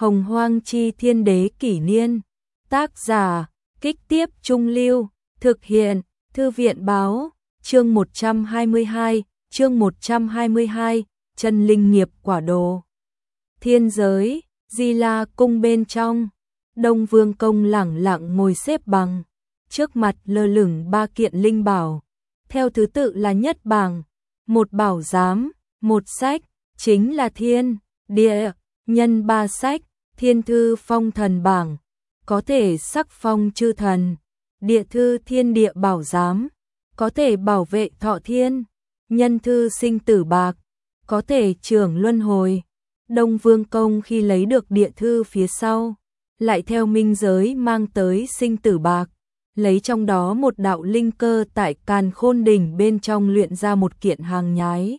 Hồng Hoang Chi Thiên Đế Kỷ Niên. Tác giả, Kích Tiếp Trung Lưu. Thực hiện, Thư viện Báo. Chương 122, Chân Linh Nghiệp Quả Đồ. Thiên giới, Di La Cung bên trong. Đông Vương Công lẳng lặng ngồi xếp bằng. Trước mặt lơ lửng 3 kiện linh bảo. Theo thứ tự là nhất bảng, một bảo giám, một sách, chính là thiên, địa, nhân 3 sách. Thiên thư phong thần bảng, có thể sắc phong chư thần. Địa thư thiên địa bảo giám, có thể bảo vệ thọ thiên. Nhân thư sinh tử bạc, có thể trưởng luân hồi. Đông Vương Công khi lấy được địa thư phía sau, lại theo minh giới mang tới sinh tử bạc, lấy trong đó một đạo linh cơ tại Càn Khôn Đỉnh bên trong luyện ra một kiện hàng nhái.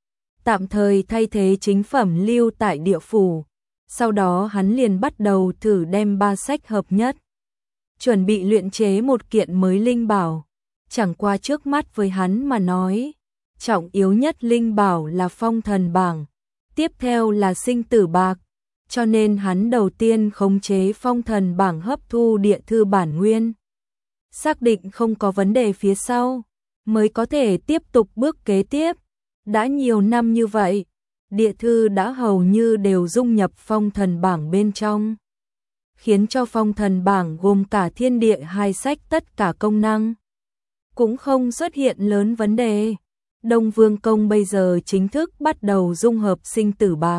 Tạm thời thay thế chính phẩm lưu tại địa phủ. Sau đó hắn liền bắt đầu thử đem 3 sách hợp nhất, chuẩn bị luyện chế một kiện mới linh bảo. Chẳng qua trước mắt với hắn mà nói, trọng yếu nhất linh bảo là phong thần bảng, tiếp theo là sinh tử bạc, cho nên hắn đầu tiên khống chế phong thần bảng hấp thu địa thư bản nguyên. Xác định không có vấn đề phía sau, mới có thể tiếp tục bước kế tiếp. Đã nhiều năm như vậy, địa thư đã hầu như đều dung nhập phong thần bảng bên trong, khiến cho phong thần bảng gồm cả thiên địa 2 sách tất cả công năng cũng không xuất hiện lớn vấn đề. Đông Vương Công bây giờ chính thức bắt đầu dung hợp sinh tử bạc.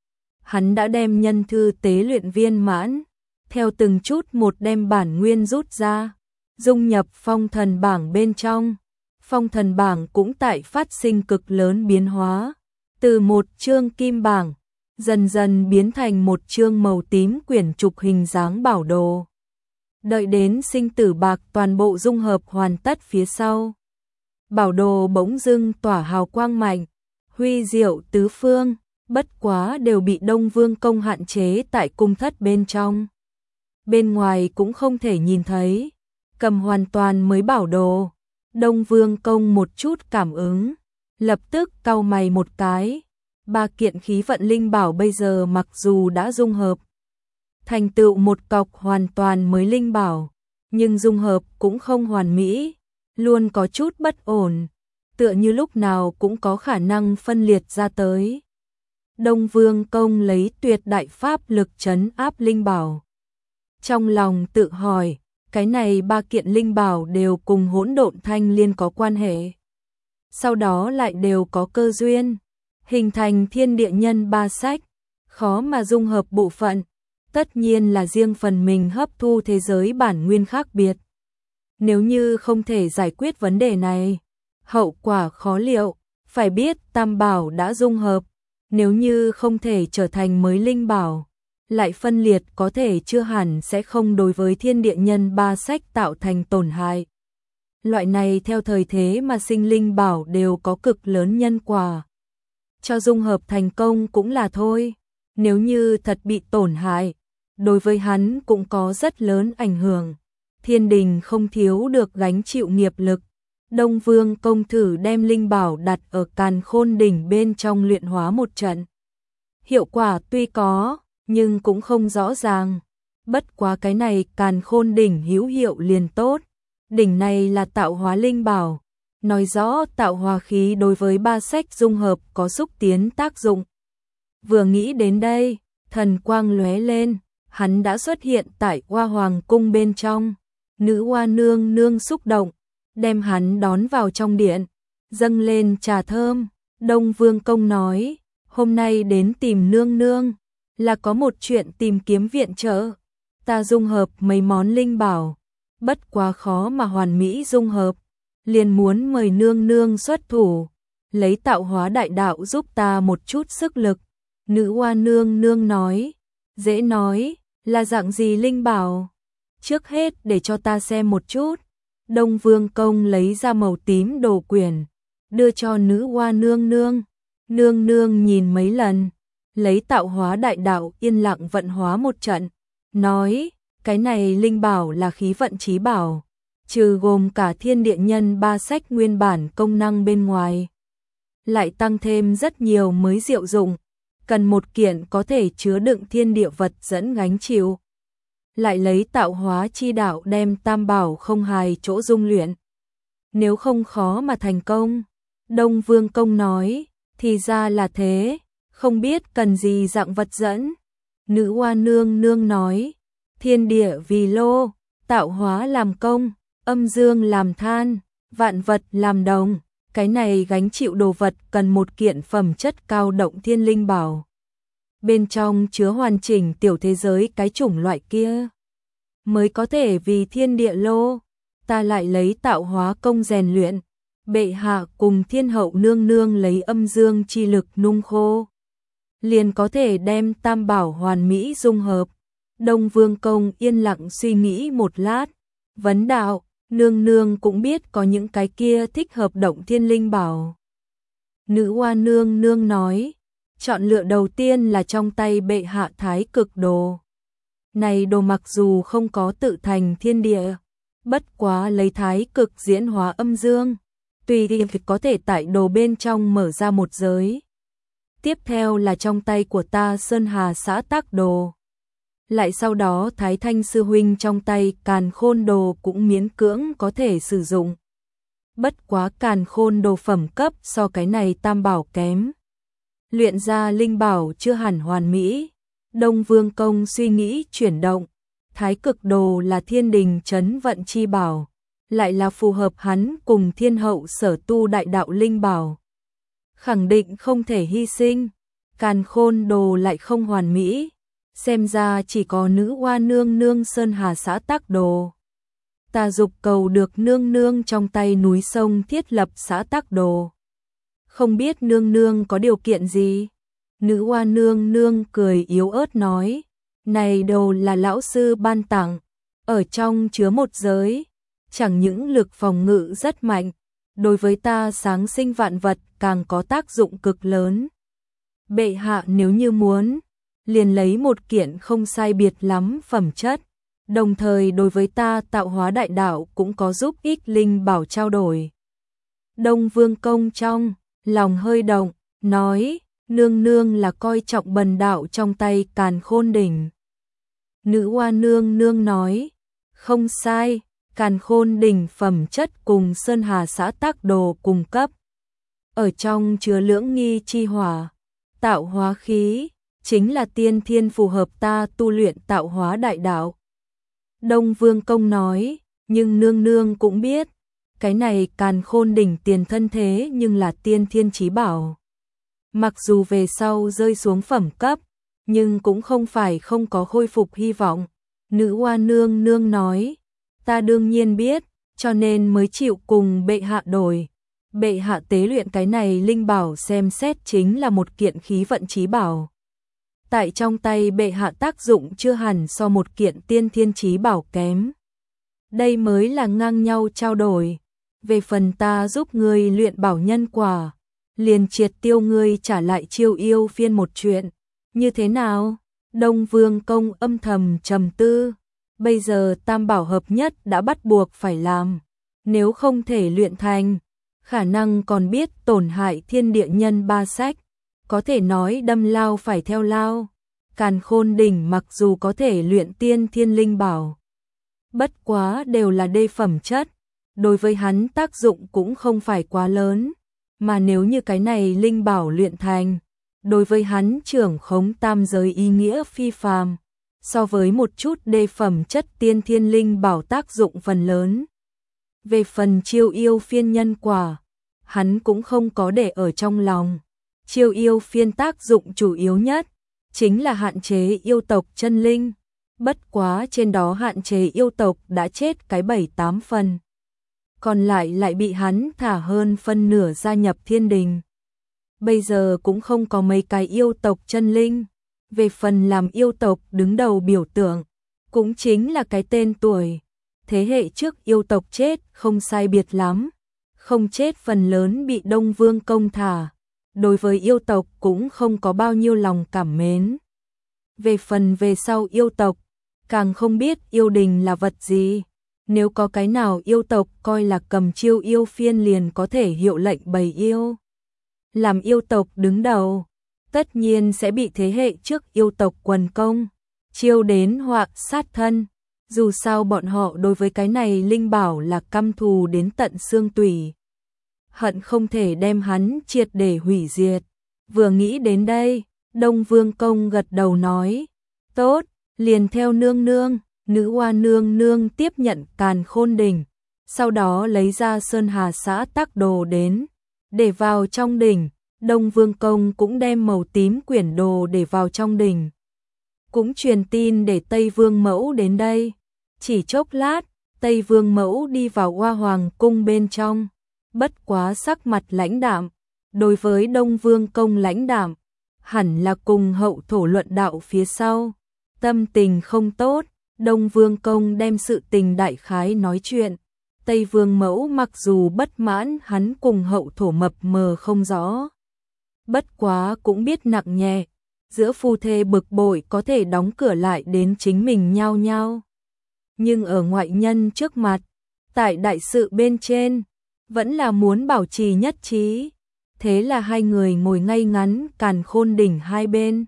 Hắn đã đem nhân thư tế luyện viên mãn, theo từng chút một đem bản nguyên rút ra, dung nhập phong thần bảng bên trong. Phong thần bảng cũng tại phát sinh cực lớn biến hóa, từ một chương kim bảng, dần dần biến thành một chương màu tím quyển trục hình dáng bảo đồ. Đợi đến sinh tử bạc toàn bộ dung hợp hoàn tất phía sau, bảo đồ bỗng dưng tỏa hào quang mạnh, huy diệu tứ phương, bất quá đều bị Đông Vương Công hạn chế tại cung thất bên trong. Bên ngoài cũng không thể nhìn thấy, cầm hoàn toàn mới bảo đồ. Đông Vương Công một chút cảm ứng, lập tức cau mày một cái. 3 kiện khí vận linh bảo bây giờ mặc dù đã dung hợp, thành tựu một cọc hoàn toàn mới linh bảo, nhưng dung hợp cũng không hoàn mỹ, luôn có chút bất ổn, tựa như lúc nào cũng có khả năng phân liệt ra tới. Đông Vương Công lấy tuyệt đại pháp lực trấn áp linh bảo. Trong lòng tự hỏi, cái này 3 kiện linh bảo đều cùng Hỗn Độn Thanh Liên có quan hệ, sau đó lại đều có cơ duyên, hình thành thiên địa nhân 3 sách, khó mà dung hợp bộ phận, tất nhiên là riêng phần mình hấp thu thế giới bản nguyên khác biệt. Nếu như không thể giải quyết vấn đề này, hậu quả khó liệu. Phải biết tam bảo đã dung hợp, nếu như không thể trở thành mới linh bảo, lại phân liệt có thể chưa hẳn sẽ không đối với thiên địa nhân 3 sách tạo thành tổn hại. Loại này theo thời thế mà sinh linh bảo đều có cực lớn nhân quả. Cho dung hợp thành công cũng là thôi, nếu như thật bị tổn hại, đối với hắn cũng có rất lớn ảnh hưởng. Thiên đình không thiếu được gánh chịu nghiệp lực. Đông Vương Công thử đem linh bảo đặt ở Càn Khôn Đỉnh bên trong luyện hóa một trận. Hiệu quả tuy có, nhưng cũng không rõ ràng. Bất quá cái này Càn Khôn Đỉnh hữu hiệu liền tốt. Đỉnh này là tạo hóa linh bảo, nói rõ tạo hóa khí đối với 3 sách dung hợp có xúc tiến tác dụng. Vừa nghĩ đến đây, thần quang lóe lên, hắn đã xuất hiện tại Hoa Hoàng cung bên trong. Nữ Hoa nương nương xúc động, đem hắn đón vào trong điện, dâng lên trà thơm. Đông Vương Công nói, hôm nay đến tìm nương nương, là có một chuyện tìm kiếm viện trợ. Ta dung hợp mấy món linh bảo, bất quá khó mà hoàn mỹ dung hợp, liền muốn mời nương nương xuất thủ, lấy tạo hóa đại đạo giúp ta một chút sức lực. Nữ Hoa nương nương nói, dễ nói, là dạng gì linh bảo? Trước hết để cho ta xem một chút. Đông Vương Công lấy ra màu tím đồ quyển, đưa cho Nữ Hoa nương nương. Nương nương nhìn mấy lần, lấy tạo hóa đại đạo yên lặng vận hóa một trận, nói, cái này linh bảo là khí vận chí bảo, trừ gồm cả thiên địa nhân 3 sách nguyên bản công năng bên ngoài, lại tăng thêm rất nhiều mới diệu dụng. cần một kiện có thể chứa đựng thiên địa vật dẫn gánh chịu. Lại lấy tạo hóa chi đạo đem tam bảo không hài chỗ dung luyện. Nếu không khó mà thành công. Đông Vương Công nói, thì ra là thế, không biết cần gì dạng vật dẫn. Nữ Hoa Nương Nương nói, thiên địa vì lô, tạo hóa làm công, âm dương làm than, vạn vật làm đồng. Cái này gánh chịu đồ vật cần một kiện phẩm chất cao động thiên linh bảo. Bên trong chứa hoàn chỉnh tiểu thế giới cái chủng loại kia. Mới có thể vì thiên địa lô, ta lại lấy tạo hóa công rèn luyện. Bệ hạ cùng thiên hậu nương nương lấy âm dương chi lực nung khô. Liền có thể đem tam bảo hoàn mỹ dung hợp. Đông Vương Công yên lặng suy nghĩ một lát. Vấn đạo, nương nương cũng biết có những cái kia thích hợp động thiên linh bảo. Nữ Hoa Nương Nương nói, chọn lựa đầu tiên là trong tay bệ hạ thái cực đồ. Này đồ mặc dù không có tự thành thiên địa, bất quá lấy thái cực diễn hóa âm dương, tùy ý có thể tại đồ bên trong mở ra một giới. Tiếp theo là trong tay của ta Sơn Hà xã tác đồ. Lại sau đó Thái Thanh sư huynh trong tay Càn Khôn đồ cũng miễn cưỡng có thể sử dụng. Bất quá Càn Khôn đồ phẩm cấp so cái này tam bảo kém. Luyện ra linh bảo chưa hẳn hoàn mỹ. Đông Vương Công suy nghĩ chuyển động. Thái cực đồ là thiên đình trấn vận chi bảo, lại là phù hợp hắn cùng thiên hậu sở tu đại đạo linh bảo. Khẳng định không thể hy sinh. Càn Khôn đồ lại không hoàn mỹ. Xem ra chỉ có Nữ Hoa Nương Nương Sơn Hà xã tác đồ. Ta dục cầu được nương nương trong tay núi sông thiết lập xã tác đồ. Không biết nương nương có điều kiện gì? Nữ Hoa Nương Nương cười yếu ớt nói, này đồ là lão sư ban tặng, ở trong chứa một giới, chẳng những lực phòng ngự rất mạnh, đối với ta sáng sinh vạn vật càng có tác dụng cực lớn. Bệ hạ nếu như muốn, liền lấy một kiện không sai biệt lắm phẩm chất, đồng thời đối với ta tạo hóa đại đạo cũng có giúp ích linh bảo trao đổi. Đông Vương Công trong lòng hơi động, nói, nương nương là coi trọng bần đạo trong tay Càn Khôn đỉnh. Nữ Hoa Nương Nương nói, không sai, Càn Khôn đỉnh phẩm chất cùng Sơn Hà xã tác đồ cùng cấp. Ở trong chứa lưỡng nghi chi hỏa, tạo hóa khí, chính là tiên thiên phù hợp ta tu luyện tạo hóa đại đạo. Đông Vương Công nói, nhưng nương nương cũng biết, cái này Càn Khôn đỉnh tiền thân thế nhưng là tiên thiên chí bảo. Mặc dù về sau rơi xuống phẩm cấp, nhưng cũng không phải không có khôi phục hy vọng. Nữ Hoa Nương Nương nói, ta đương nhiên biết, cho nên mới chịu cùng bệ hạ đổi. Bệ hạ tế luyện cái này linh bảo xem xét chính là một kiện khí vận chí bảo. Tại trong tay bệ hạ tác dụng chưa hẳn so một kiện tiên thiên chí bảo kém. Đây mới là ngang nhau trao đổi. Về phần ta giúp ngươi luyện bảo nhân quả, liền triệt tiêu ngươi trả lại chiêu yêu phiên một chuyện. Như thế nào? Đông Vương Công âm thầm trầm tư. Bây giờ tam bảo hợp nhất đã bắt buộc phải làm. Nếu không thể luyện thành, khả năng còn biết tổn hại thiên địa nhân ba sách. Có thể nói đâm lao phải theo lao. Càn Khôn đỉnh mặc dù có thể luyện tiên thiên linh bảo, bất quá đều là đê phẩm chất, đối với hắn tác dụng cũng không phải quá lớn, mà nếu như cái này linh bảo luyện thành, đối với hắn trưởng khống tam giới ý nghĩa phi phàm, so với một chút đê phẩm chất tiên thiên linh bảo tác dụng phần lớn. Về phần chiêu yêu phiên nhân quả, hắn cũng không có để ở trong lòng. Chiêu yêu phiên tác dụng chủ yếu nhất chính là hạn chế yêu tộc chân linh, bất quá trên đó hạn chế yêu tộc đã chết cái 7-8 phần. Còn lại bị hắn thả hơn phân nửa gia nhập thiên đình. Bây giờ cũng không có mấy cái yêu tộc chân linh. Về phần làm yêu tộc đứng đầu biểu tượng, cũng chính là cái tên tuổi. Thế hệ trước yêu tộc chết không sai biệt lắm, không chết phần lớn bị Đông Vương Công thả. Đối với yêu tộc cũng không có bao nhiêu lòng cảm mến. Về phần về sau yêu tộc, càng không biết yêu đình là vật gì. Nếu có cái nào yêu tộc coi là cầm chiêu yêu phiên liền có thể hiệu lệnh bầy yêu, làm yêu tộc đứng đầu, tất nhiên sẽ bị thế hệ trước yêu tộc quần công chiêu đến họa sát thân. Dù sao bọn họ đối với cái này linh bảo là căm thù đến tận xương tủy, hận không thể đem hắn triệt để hủy diệt. Vừa nghĩ đến đây, Đông Vương Công gật đầu nói, tốt, liền theo nương nương. Nữ Hoa nương nương tiếp nhận Càn Khôn đỉnh, sau đó lấy ra Sơn Hà Xã Tắc Đồ đến, để vào trong đỉnh. Đông Vương Công cũng đem màu tím quyển đồ để vào trong đỉnh, cũng truyền tin để Tây Vương Mẫu đến đây. Chỉ chốc lát, Tây Vương Mẫu đi vào Hoa Hoàng cung bên trong, bất quá sắc mặt lãnh đạm. Đối với Đông Vương Công lãnh đạm, hẳn là cùng hậu thổ luận đạo phía sau, tâm tình không tốt. Đông Vương Công đem sự tình đại khái nói chuyện. Tây Vương Mẫu mặc dù bất mãn hắn cùng hậu thổ mập mờ không rõ, bất quá cũng biết nặng nhẹ, giữa phu thê bực bội có thể đóng cửa lại đến chính mình nhau nhau. Nhưng ở ngoại nhân trước mặt, tại đại sự bên trên, vẫn là muốn bảo trì nhất trí. Thế là hai người ngồi ngay ngắn Càn Khôn đỉnh hai bên,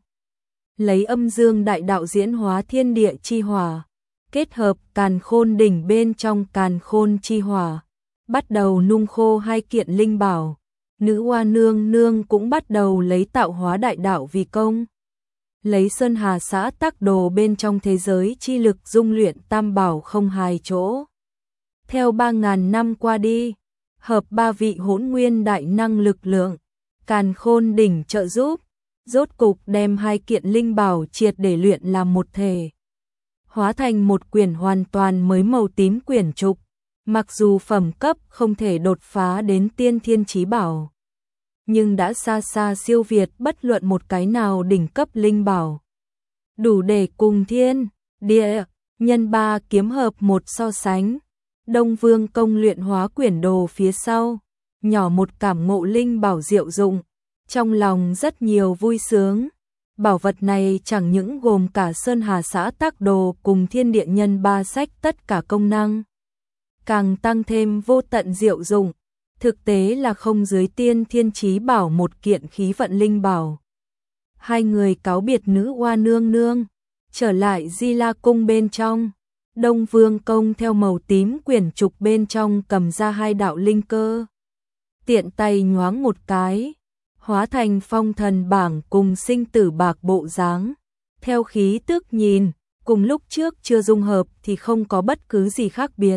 lấy âm dương đại đạo diễn hóa thiên địa chi hỏa, kết hợp Càn Khôn đỉnh bên trong Càn Khôn chi hỏa, bắt đầu nung khô hai kiện linh bảo. Nữ Hoa nương nương cũng bắt đầu lấy tạo hóa đại đạo vì công, lấy Sơn Hà Xã Tắc Đồ bên trong thế giới chi lực dung luyện tam bảo không hài chỗ. Theo 3.000 năm qua đi, hợp ba vị hỗn nguyên đại năng lực lượng, Càn Khôn đỉnh trợ giúp, rốt cục đem hai kiện linh bảo triệt để luyện làm một thể, hóa thành một quyển hoàn toàn mới màu tím quyển trục. Mặc dù phẩm cấp không thể đột phá đến tiên thiên chí bảo, nhưng đã xa xa siêu việt bất luận một cái nào đỉnh cấp linh bảo, đủ để cùng thiên, địa, nhân ba kiếm hợp một so sánh. Đông Vương Công luyện hóa quyển đồ phía sau, nhỏ một cảm ngộ linh bảo diệu dụng, trong lòng rất nhiều vui sướng. Bảo vật này chẳng những gồm cả Sơn Hà Xã Tắc Đồ cùng thiên địa nhân ba sách tất cả công năng, càng tăng thêm vô tận diệu dụng, thực tế là không dưới tiên thiên chí bảo một kiện khí vận linh bảo. Hai người cáo biệt Nữ Hoa nương nương, trở lại Di La cung bên trong. Đông Vương Công theo màu tím quyển trục bên trong cầm ra hai đạo linh cơ, tiện tay nhoáng một cái, hóa thành phong thần bảng cùng sinh tử bạc bộ dáng. Theo khí tức nhìn, cùng lúc trước chưa dung hợp thì không có bất cứ gì khác biệt,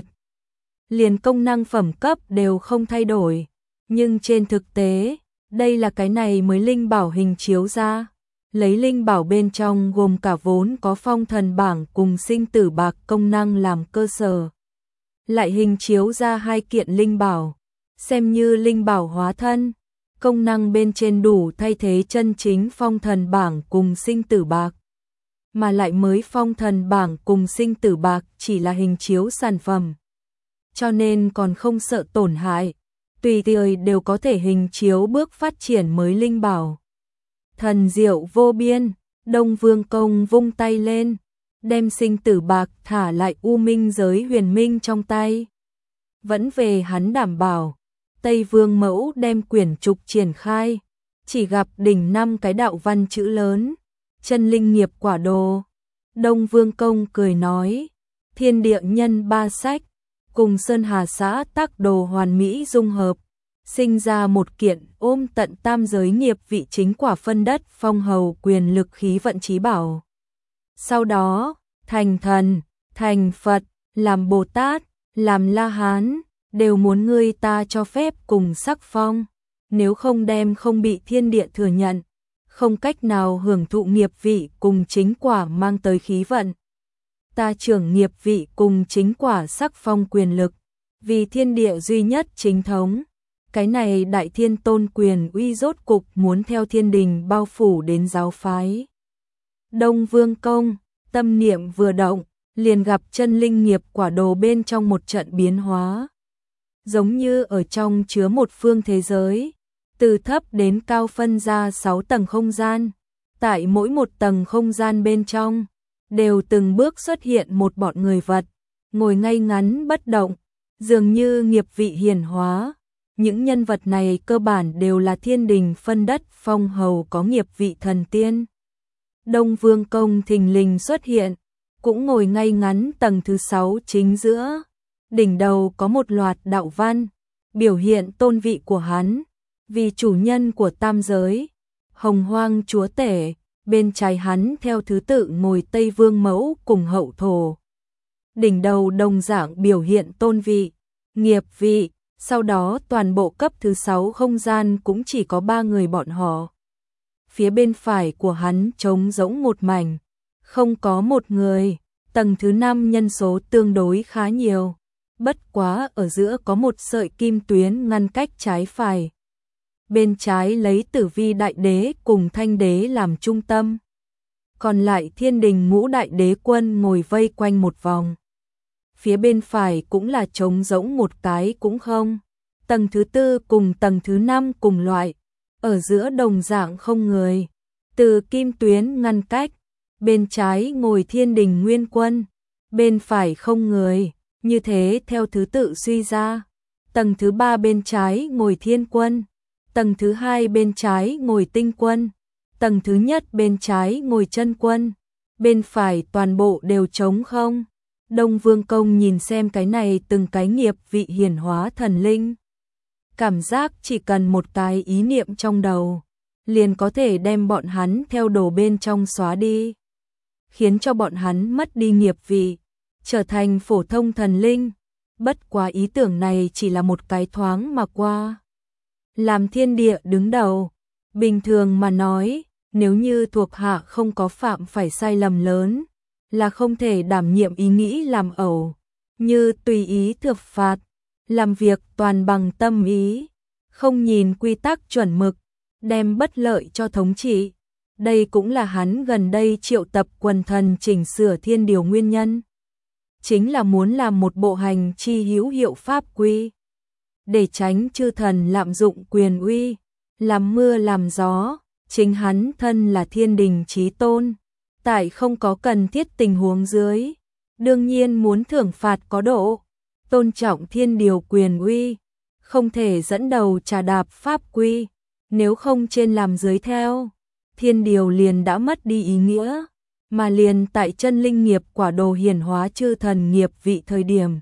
liền công năng phẩm cấp đều không thay đổi. Nhưng trên thực tế, đây là cái này mới linh bảo hình chiếu ra. Lấy linh bảo bên trong gồm cả vốn có phong thần bảng cùng sinh tử bạc công năng làm cơ sở, lại hình chiếu ra hai kiện linh bảo, xem như linh bảo hóa thân, công năng bên trên đủ thay thế chân chính phong thần bảng cùng sinh tử bạc. Mà lại mới phong thần bảng cùng sinh tử bạc chỉ là hình chiếu sản phẩm, cho nên còn không sợ tổn hại, tùy thời đều có thể hình chiếu bước phát triển mới linh bảo. Thần diệu vô biên. Đông Vương Công vung tay lên, đem sinh tử bạc thả lại U Minh giới huyền minh trong tay. Vẫn về hắn đảm bảo. Tây Vương Mẫu đem quyển trục triển khai, chỉ gặp đỉnh 5 cái đạo văn chữ lớn, chân linh nghiệp quả đồ. Đông Vương Công cười nói, thiên địa nhân ba sách, cùng Sơn Hà Xã Tắc Đồ hoàn mỹ dung hợp, sinh ra một kiện ôm tận tam giới nghiệp vị chính quả phân đất phong hầu quyền lực khí vận chí bảo. Sau đó, thành thần, thành Phật, làm Bồ Tát, làm La Hán, đều muốn ngươi ta cho phép cùng sắc phong, nếu không đem không bị thiên địa thừa nhận, không cách nào hưởng thụ nghiệp vị cùng chính quả mang tới khí vận. Ta trưởng nghiệp vị cùng chính quả sắc phong quyền lực, vì thiên địa duy nhất chính thống. Cái này đại thiên tôn quyền uy rốt cục muốn theo thiên đình bao phủ đến giáo phái. Đông Vương Công, tâm niệm vừa động, liền gặp chân linh nghiệp quả đồ bên trong một trận biến hóa. Giống như ở trong chứa một phương thế giới, từ thấp đến cao phân ra 6 tầng không gian. Tại mỗi một tầng không gian bên trong, đều từng bước xuất hiện một bọn người vật, ngồi ngay ngắn bất động, dường như nghiệp vị hiển hóa. Những nhân vật này cơ bản đều là thiên đình phân đất phong hầu có nghiệp vị thần tiên. Đông Vương Công thình lình xuất hiện, cũng ngồi ngay ngắn tầng thứ 6 chính giữa. Đỉnh đầu có một loạt đạo văn, biểu hiện tôn vị của hắn, vì chủ nhân của tam giới, Hồng Hoang chúa tể. Bên trái hắn theo thứ tự ngồi Tây Vương Mẫu cùng Hậu Thổ. Đỉnh đầu đồng dạng biểu hiện tôn vị, nghiệp vị, sau đó toàn bộ cấp thứ 6 không gian cũng chỉ có 3 người bọn họ. Phía bên phải của hắn trống rỗng một mảnh, không có một người, tầng thứ 5 nhân số tương đối khá nhiều, bất quá ở giữa có một sợi kim tuyến ngăn cách trái phải. Bên trái lấy Tử Vi Đại Đế cùng Thanh Đế làm trung tâm. Còn lại thiên đình ngũ đại đế quân ngồi vây quanh một vòng. Phía bên phải cũng là trống rỗng một cái cũng không. Tầng thứ 4 cùng tầng thứ 5 cùng loại. Ở giữa đồng dạng không người. Từ kim tuyến ngăn cách. Bên trái ngồi thiên đình nguyên quân. Bên phải không người. Như thế theo thứ tự suy ra. Tầng thứ 3 bên trái ngồi thiên quân. Tầng thứ 2 bên trái ngồi tinh quân, tầng thứ nhất bên trái ngồi chân quân, bên phải toàn bộ đều trống không. Đông Vương Công nhìn xem cái này từng cái nghiệp vị hiển hóa thần linh. Cảm giác chỉ cần một cái ý niệm trong đầu, liền có thể đem bọn hắn theo đồ bên trong xóa đi, khiến cho bọn hắn mất đi nghiệp vị, trở thành phổ thông thần linh. Bất quá ý tưởng này chỉ là một cái thoáng mà qua. Làm thiên địa đứng đầu, bình thường mà nói, nếu như thuộc hạ không có phạm phải sai lầm lớn, là không thể đảm nhiệm ý nghĩ làm ẩu, như tùy ý thược phạt, làm việc toàn bằng tâm ý, không nhìn quy tắc chuẩn mực, đem bất lợi cho thống trị. Đây cũng là hắn gần đây triệu tập quần thần chỉnh sửa thiên điều nguyên nhân. Chính là muốn làm một bộ hành chi hữu hiệu pháp quy, để tránh chư thần lạm dụng quyền uy, làm mưa làm gió. Chính hắn thân là thiên đình chí tôn, tại không có cần thiết tình huống dưới, đương nhiên muốn thưởng phạt có độ, tôn trọng thiên điều quyền uy, không thể dẫn đầu trà đạp pháp quy, nếu không trên làm dưới theo, thiên điều liền đã mất đi ý nghĩa, mà liền tại chân linh nghiệp quả đồ hiển hóa chư thần nghiệp vị thời điểm.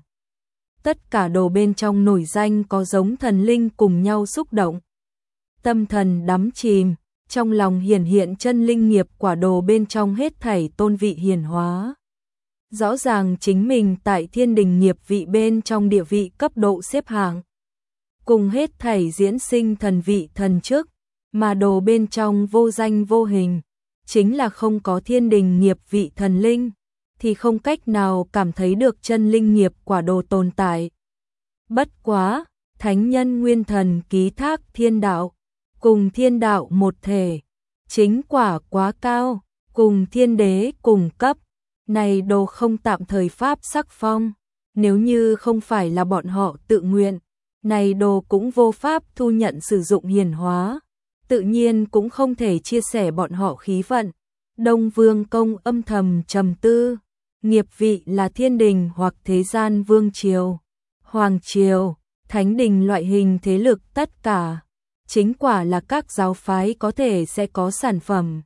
Tất cả đồ bên trong nổi danh có giống thần linh cùng nhau xúc động. Tâm thần đắm chìm, trong lòng hiển hiện chân linh nghiệp quả đồ bên trong hết thảy tôn vị hiển hóa. Rõ ràng chính mình tại thiên đình nghiệp vị bên trong địa vị cấp độ xếp hạng. Cùng hết thảy diễn sinh thần vị thần chức, mà đồ bên trong vô danh vô hình, chính là không có thiên đình nghiệp vị thần linh, thì không cách nào cảm thấy được chân linh nghiệp quả đồ tồn tại. Bất quá, thánh nhân nguyên thần ký thác thiên đạo, cùng thiên đạo một thể, chính quả quá cao, cùng thiên đế cùng cấp, này đồ không tạm thời pháp sắc phong, nếu như không phải là bọn họ tự nguyện, này đồ cũng vô pháp thu nhận sử dụng hiển hóa, tự nhiên cũng không thể chia sẻ bọn họ khí vận. Đông Vương Công âm thầm trầm tư, nghiệp vị là thiên đình hoặc thế gian vương triều, hoàng triều, thánh đình loại hình thế lực tất cả. Chính quả là các giáo phái có thể sẽ có sản phẩm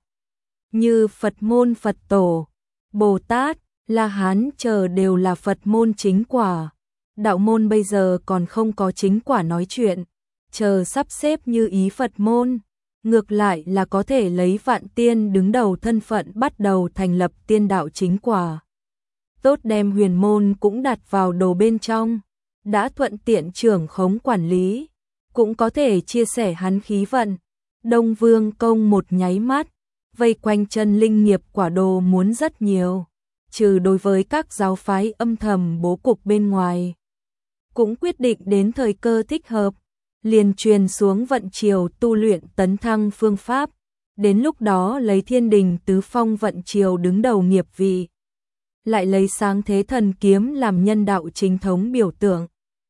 như Phật môn Phật tổ, Bồ Tát, La Hán chờ đều là Phật môn chính quả. Đạo môn bây giờ còn không có chính quả nói chuyện, chờ sắp xếp như ý Phật môn, ngược lại là có thể lấy vạn tiên đứng đầu thân phận bắt đầu thành lập tiên đạo chính quả. Tốt đem huyền môn cũng đặt vào đồ bên trong, đã thuận tiện trưởng khống quản lý, cũng có thể chia sẻ hắn khí vận. Đông Vương Công một nháy mắt, vây quanh chân linh nghiệp quả đồ muốn rất nhiều, trừ đối với các giáo phái âm thầm bố cục bên ngoài. Cũng quyết định đến thời cơ thích hợp, liền truyền xuống vận triều tu luyện tấn thăng phương pháp, đến lúc đó lấy thiên đình tứ phong vận triều đứng đầu nghiệp vị, lại lấy sáng thế thần kiếm làm nhân đạo chính thống biểu tượng,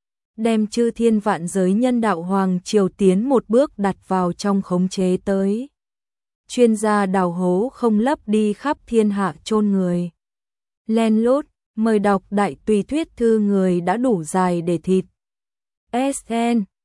đem chư thiên vạn giới nhân đạo hoàng triều tiến một bước đặt vào trong khống chế tới. Chuyên gia đào hố không lấp đi khắp thiên hạ chôn người. Len lút, mời đọc đại tùy thuyết thư người đã đủ dài để thịt. SN